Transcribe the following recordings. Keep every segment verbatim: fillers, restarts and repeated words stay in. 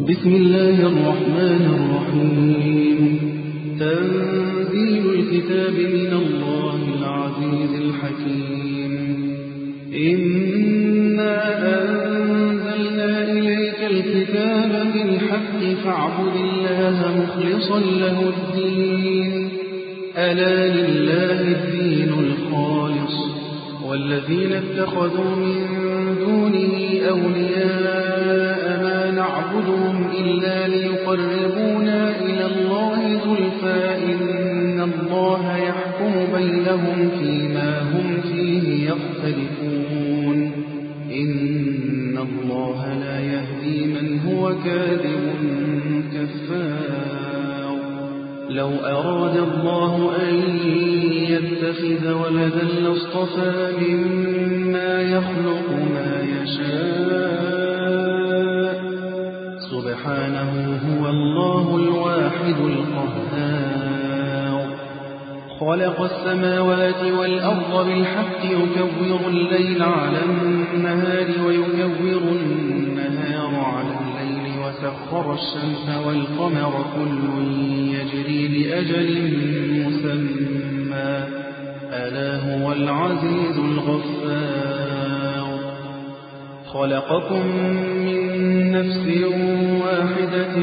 بسم الله الرحمن الرحيم. تنزيل الكتاب من الله العزيز الحكيم. إنا أنزلنا إليك الكتاب بالحق فاعبد الله مخلصا له الدين. ألا لله الدين الخالص والذين اتخذوا من دونه أولياء ما نعبدهم إلا ليقربونا إلى الله زلفى إن الله يحكم بينهم فيما هم فيه يختلفون. إن الله لا يهدي من هو كاذب كفار. لو أراد الله أن يتخذ ولدا لاصطفى مما يخلق ما يشاء سبحانه هو الله الواحد القهار. خلق السماوات والأرض بالحق يكور الليل على النهار ويكور النهار على الليل وسخر الشمس والقمر كل يجري لأجل مسمى ألا هو العزيز الغفار. خلقكم من نفس واحدة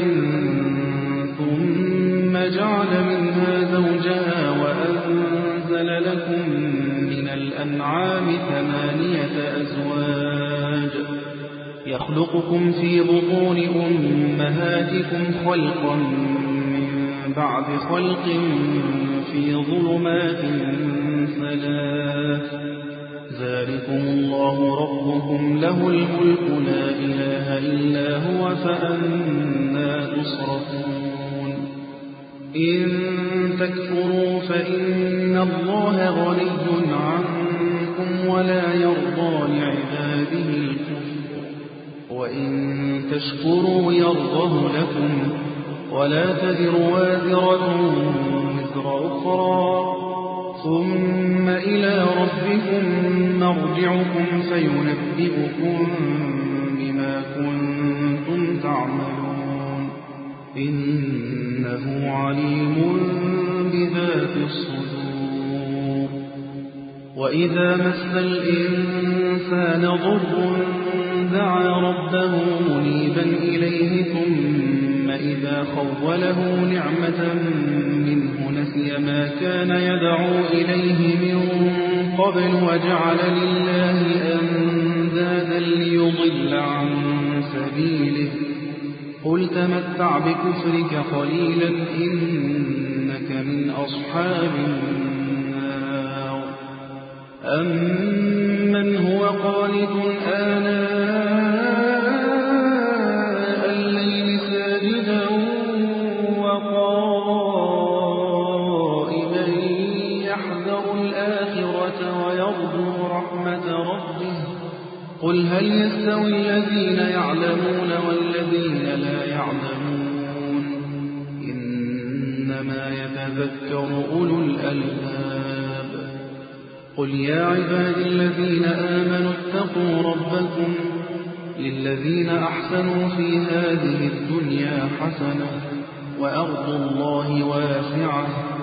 ثم جعل منها زوجها وأنزل لكم من الأنعام ثمانية أزواج يخلقكم في بطون أمهاتكم خلقا من بعد خلق في ظلمات ثلاث ذلكم الله ربكم له الملك لا إله إلا هو فأنى تصرفون. إن تكفروا فإن الله غني عنكم ولا يرضى لعباده الكفر وإن تشكروا يرضه لكم ولا تزر وازرة وزر أخرى ثم إلى ربكم مرجعكم فينبئكم بما كنتم تعملون. إنه عليم بذات الصدور. وإذا مس الإنسان ضر دعا ربه منيبا إليه ثم إذا خوله نعمة منه نسي ما كان يدعو إليه من قبل وجعل لله أندادا ليضل عن سبيله. قل تمتع بكفرك قليلا إنك من أصحاب النار. أمن هو قانت آناء الليل ساجدا وقائما يحذر الآخرة ويرجو رحمة ربه. قل هل يستوي الذين يعلمون والذين لا يعلمون إنما يتذكر أولو الألباب. قل يا عبادي الذين آمنوا اتقوا ربكم للذين أحسنوا في هذه الدنيا حسنة وأرض الله واسعة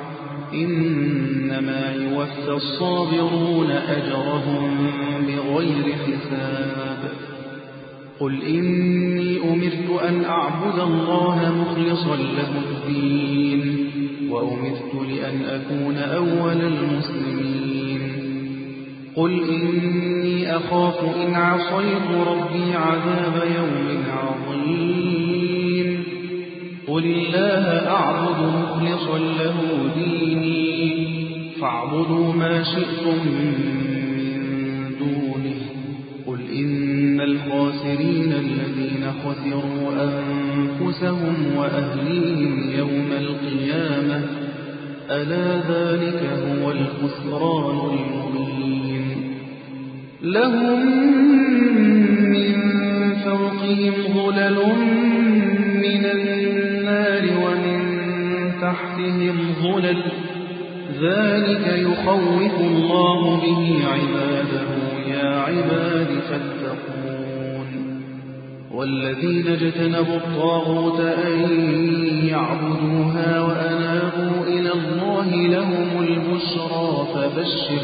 إنما يوفى الصابرون أجرهم بغير حساب. قل إني أمرت أن أعبد الله مخلصا له الدين وأمرت لأن أكون أول المسلمين. قل إني أخاف إن عصيت ربي عذاب يوم عظيم. قل الله أعبد مخلصا له ديني فاعبدوا ما شئتم من دونه. قل إن الخاسرين الذين خسروا أنفسهم وأهليهم يوم القيامة ألا ذلك هو الخسران المبين. لهم من فوقهم ظلل من النار ومن تحتهم ظلل ذلك يخوف الله به عباده يا عباد فاتقون. والذين اجتنبوا الطاغوت أن يعبدوها وأنابوا إلى الله لهم البشرى فبشر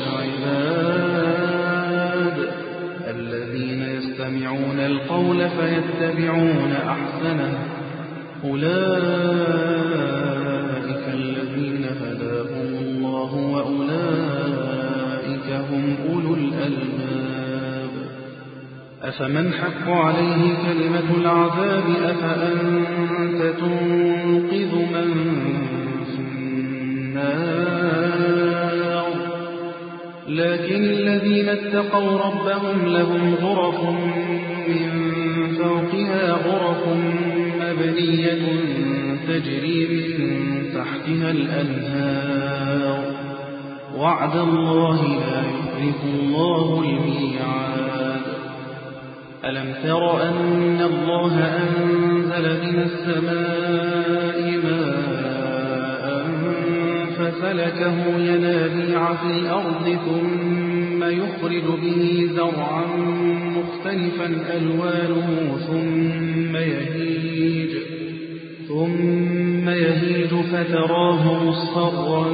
عباد الذين يستمعون القول فيتبعون أحسنه أولئك الذين هداهم الله وأولئك هم أولو الألباب أفمن حق عليه كلمة العذاب أفأنت تنقذ من في النار لكن الذين اتقوا ربهم لهم غرف من فوقها غرف مبنية تجري من تحتها الأنهار وعد الله لا يخلف الله الميعاد ألم تر أن الله أنزل من السماء ماء فسلكه ينابيع في الأرض ثم يخرج به زرعا مختلفا ألوانه ثم يهيج ثم يهيج فتراه مصفرا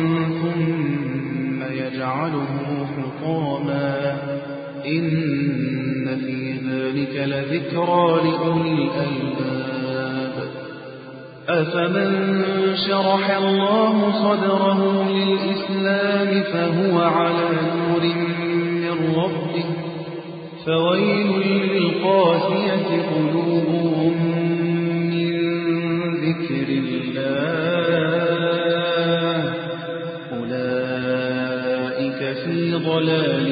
ثم يجعله حطاما إن في ذلك لذكرى لأولي الألباب أفمن شرح الله صدره للإسلام فهو على نور من ربه فويل للقاسية قلوبهم من ذكر الله أولئك في ضلال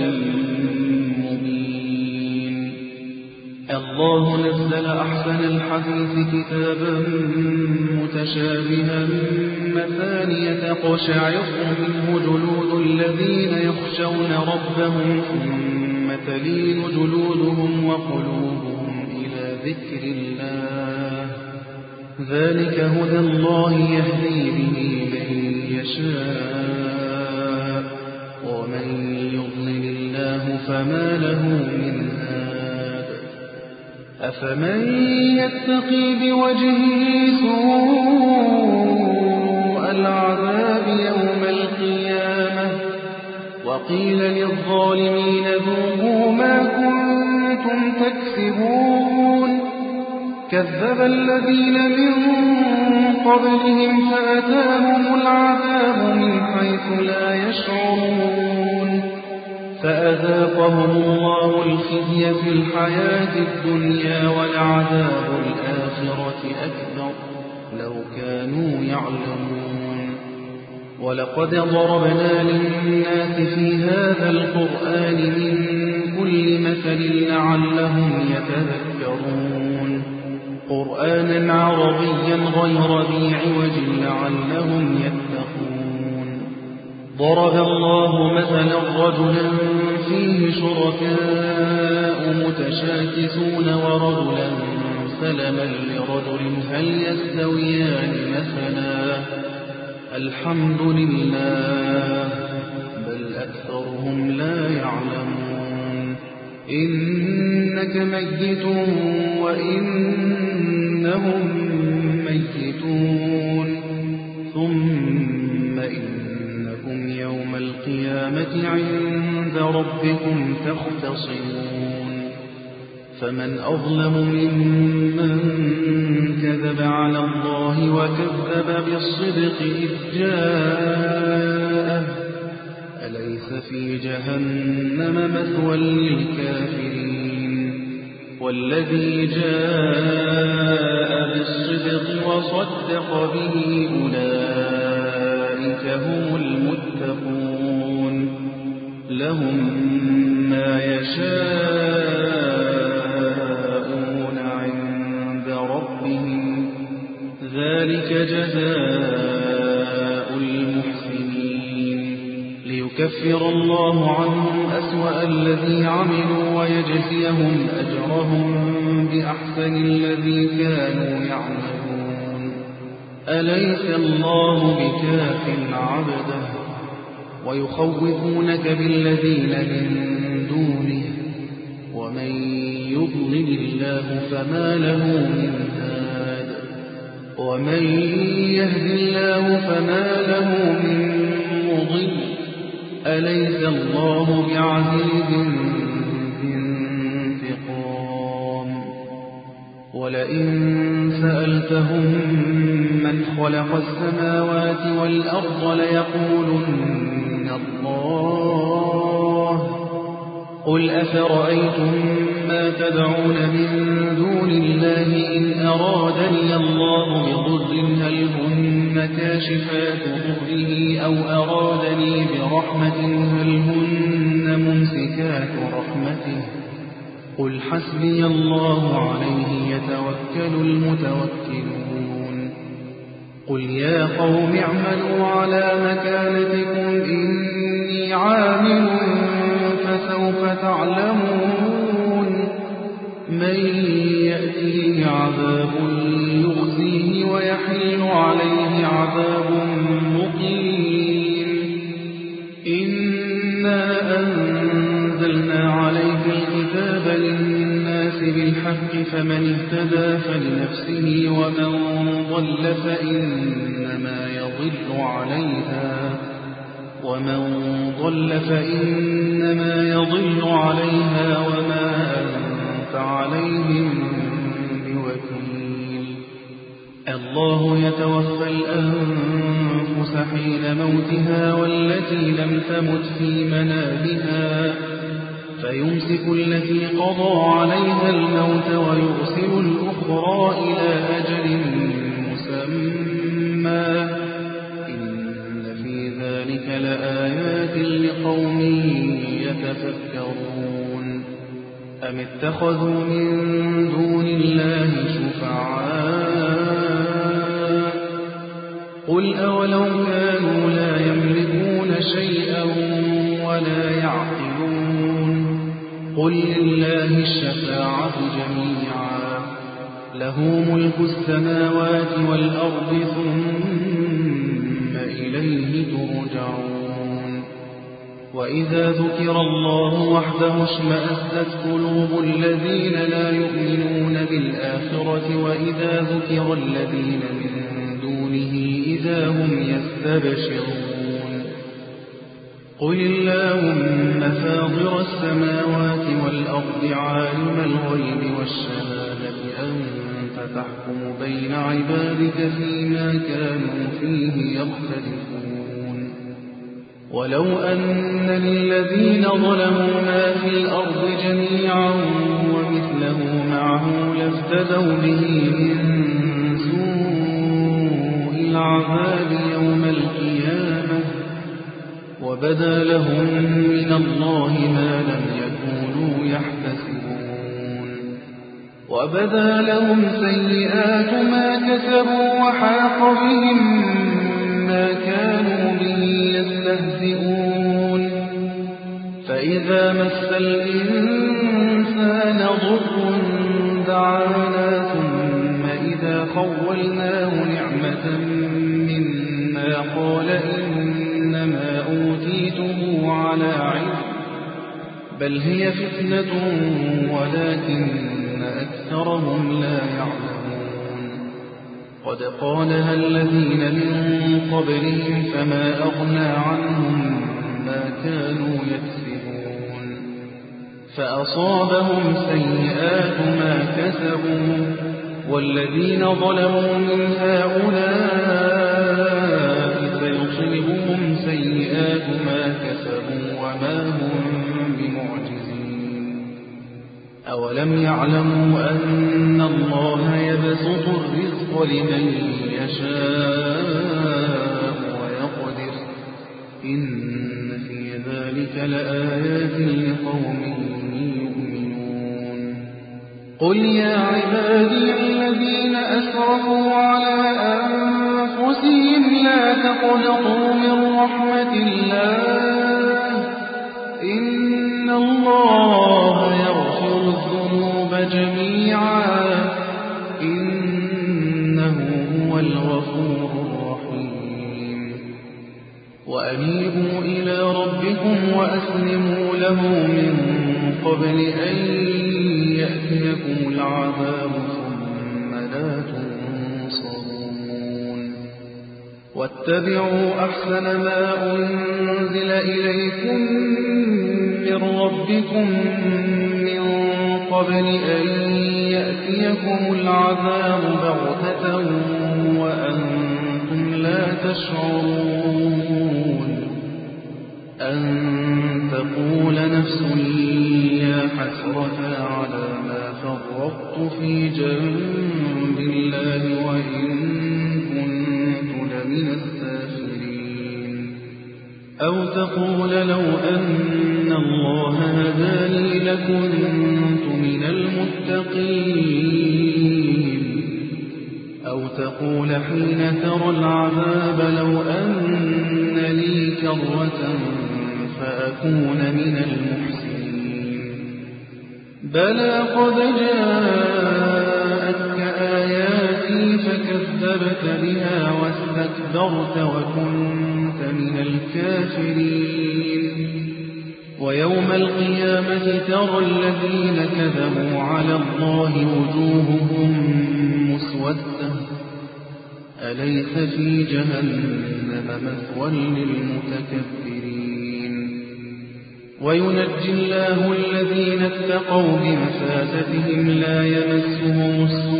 الله نزل أحسن الحديث كتابا متشابها مثانية تقشعر منه جلود الذين يخشون ربهم ثم تلين جلودهم وقلوبهم إلى ذكر الله ذلك هدى الله يهدي به من يشاء ومن يضلل الله فما له من أفمن يتقي بوجهه سوء العذاب يوم القيامة وقيل للظالمين ذوقوا ما كنتم تكسبون كذب الذين من قبلهم فأتاهم العذاب من حيث لا يشعرون فأذاقهم الله الخزي في الحياة الدنيا ولعذاب الآخرة أكبر لو كانوا يعلمون ولقد ضربنا للناس في هذا القرآن من كل مثل لعلهم يتذكرون قرآنا عربيا غير ذي عوج لعلهم يتقون ضرب الله مثلا رجلا فيه شركاء متشاكسون ورجلا سلما لرجل هل يستويان مثلا الحمد لله بل أكثرهم لا يعلمون إنك ميت وإنهم ميتون ثم إنكم يوم القيامة عند ربكم تختصمون فمن أظلم ممن كذب على الله وكذب بالصدق إذ جاءه أليس في جهنم مثوى للكافرين والذي جاء بالصدق وصدق به أولئك هم المتقون لهم ما يشاءون عند ربهم ذلك جزاء المحسنين ليكفر الله عنهم أسوأ الذي عملوا ويجزيهم أجرهم بأحسن الذي كانوا يعملون أليس الله بكاف عبده ويخوفونك بالذين من دونه ومن يضلل الله الله فما له من هاد ومن يهد الله فما له من مضل أليس الله بعزيز ذي انتقام ولئن سألتهم من خلق السماوات والأرض ليقولن الله قل أفرأيتم ما تدعون من دون الله إن أرادني الله بضر هل هن كاشفات ضره أو أرادني برحمة هل هن ممسكات رحمته قل حسبي الله عليه يتوكل المتوكلون قل يا قوم اعملوا على مكانتكم إني عامل فسوف تعلمون من يأتيه عذاب يخزيه ويحل عليه عذاب مقيم إنا أنزلنا عليك الكتاب للناس بالحق فمن اهتدى فلنفسه ومن ضل فإنما يضل عليها ومن ضل فإنما يضل عليها وما أنت عليهم بوكيل الله يتوفى الأنفس حين موتها والتي لم تمت في منامها فيمسك التي قضى عليها الموت ويرسل الأخرى إلى أجل مسمى لآيات لقوم يتفكرون أم اتخذوا من دون الله شفعاء قل أولو كانوا لا يملكون شيئا ولا يعقلون قل لله الشفاعة جميعا له ملك السماوات والأرض ثم إليه ترجعون وإذا ذكر الله وحده اشمأزت قلوب الذين لا يؤمنون بالآخرة وإذا ذكر الذين من دونه إذا هم يستبشرون قل اللهم فاطر السماوات والأرض عالم الغيب والشهادة أنت تحكم بين عبادك فيما كانوا فيه يختلفون ولو أن للذين ظلموا ما في الأرض جميعا ومثله معه لافتدوا به من سوء العذاب يوم القيامة وبدا لهم من الله ما لم يكونوا يحتسبون وبدا لهم سيئات ما كسبوا وحاق بهم ما كانوا به يستهزئون فإذا مس الإنسان ضر دعانا ثم إذا خولناه نعمة منا قال إنما أوتيته على علم بل هي فتنة ولكن أكثرهم لا يعلمون قد قالها الذين من قبلهم فما أغنى عنهم ما كانوا يكسبون فأصابهم سيئات ما كسبوا والذين ظلموا من هؤلاء فيصيبهم سيئات ما كسبوا وما هم بمعجزين أولم يعلموا أن الله يبسط الرزق لمن يشاء ويقدر إن في ذلك لآيات لقوم يؤمنون قل يا عبادي الذين أسرفوا على أنفسهم لا تقنطوا من رحمة الله إن الله يغفر الذنوب جميعا إنه هو الغفور الرحيم وأنيبوا إلى ربكم وأسلموا له من قبل أن يأتيكم العذاب ثم لا تنصرون واتبعوا أحسن ما أنزل إليكم من ربكم من قبل أن يأتيكم العذاب بغتة وأنتم لا تشعرون أن تقول نفس يا حسرة على ما فرطت في جنب الله وإن كنت لمن الساخرين أو تقول لو أن الله هداني لكنت من المتقين أو تقول حين ترى العذاب لو أن لي كرة فأكون من المحسنين بلى قد جاءتك آياتي فكذبت بها واستكبرت وكنت من الكافرين ويوم القيامة ترى الذين كذبوا على الله وجوههم مسودة أليس في جهنم مثوى للمتكبرين وينجي الله الذين اتقوا بمفازتهم لا يمسهم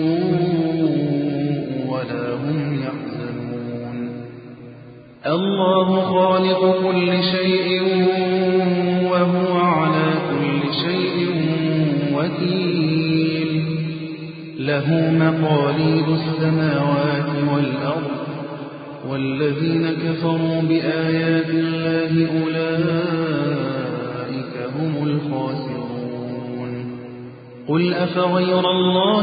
السوء ولا هم يحزنون الله خالق كل شيء وهو على كل شيء وكيل له مقاليد السماوات والأرض والذين كفروا بآيات الله أولئك هم الخاسرون قل أفغير الله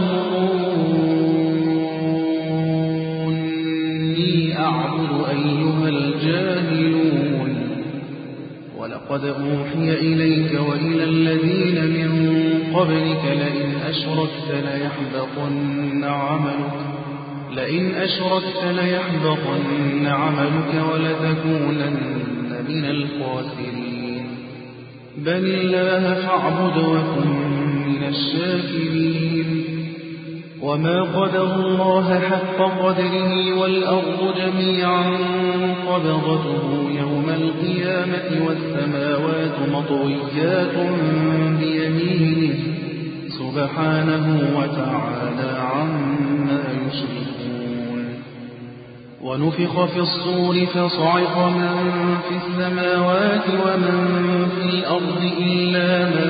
تأمروني أعبد أيها الجاهلون ولقد أوحي إليك وإلى الذين من قبلك لئن أشركت ليحبطن عملك لئن أشركت ليحبطن عملك ولتكونن من الخاسرين بل الله فاعبد وكن من الشاكرين وما قدر الله حق قدره والأرض جميعا قبضته يوم القيامة والسماوات مطويات بيمينه سبحانه وتعالى عما يشركون ونفخ في الصور فصعق من في السماوات ومن في الأرض إلا من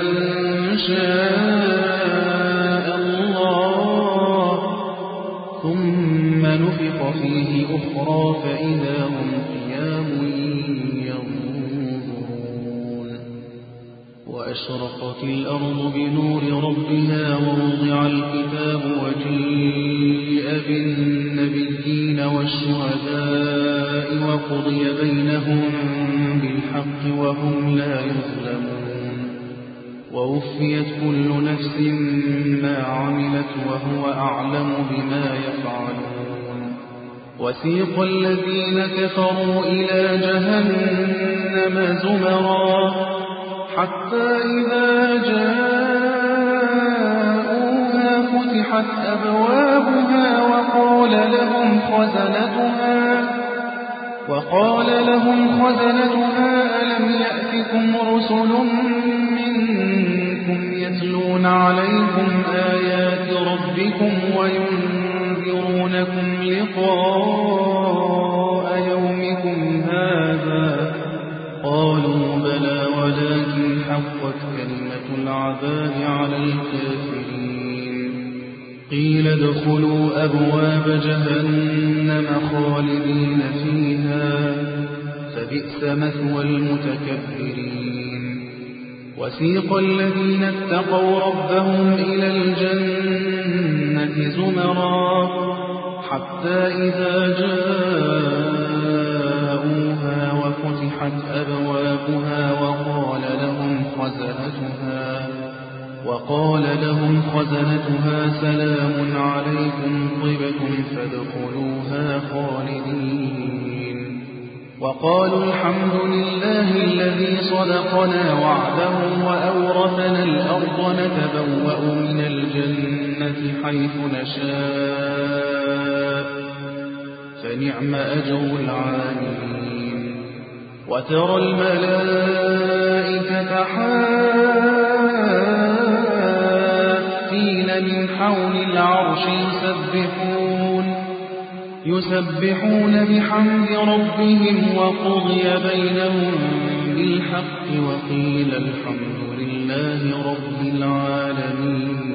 شاء الله ثم نفخ فيه أخرى فإذا هم قيام ينظرون وأشرقت الأرض بنور ربها ووضع الكتاب وجيء بالنبيين والشهداء وقضي بينهم بالحق وهم لا يظلمون ووفيت كل نفس ما عملت وهو أعلم بما يفعلون وسيق الذين كفروا إلى جهنم زمرا حتى إذا جاءوها فتحت أبوابها وقال لهم خزنتها وقال لهم خزنتها ألم يأتكم رسل منكم يتلون عليكم آيات ربكم وينذرونكم لقاء يومكم هذا قالوا بلى ولكن حقت كلمة العذاب على الكافرين قيل ادخلوا أبواب جهنم خالدين فيها فبئس مثوى المتكبرين وسيق الذين اتقوا ربهم إلى الجنة زمرا حتى إذا جاءوها وفتحت أبوابها وقال لهم خزنتها وقال لهم خزنتها سلام عليكم طبتم فادخلوها خالدين وقالوا الحمد لله الذي صدقنا وعده وأورثنا الأرض نتبوأ من الجنة حيث نشاء فنعم أجر العاملين وترى الملائكة حافين من حول العرش يسبحون يسبحون بحمد ربهم وقضي بينهم بالحق وقيل الحمد لله رب العالمين.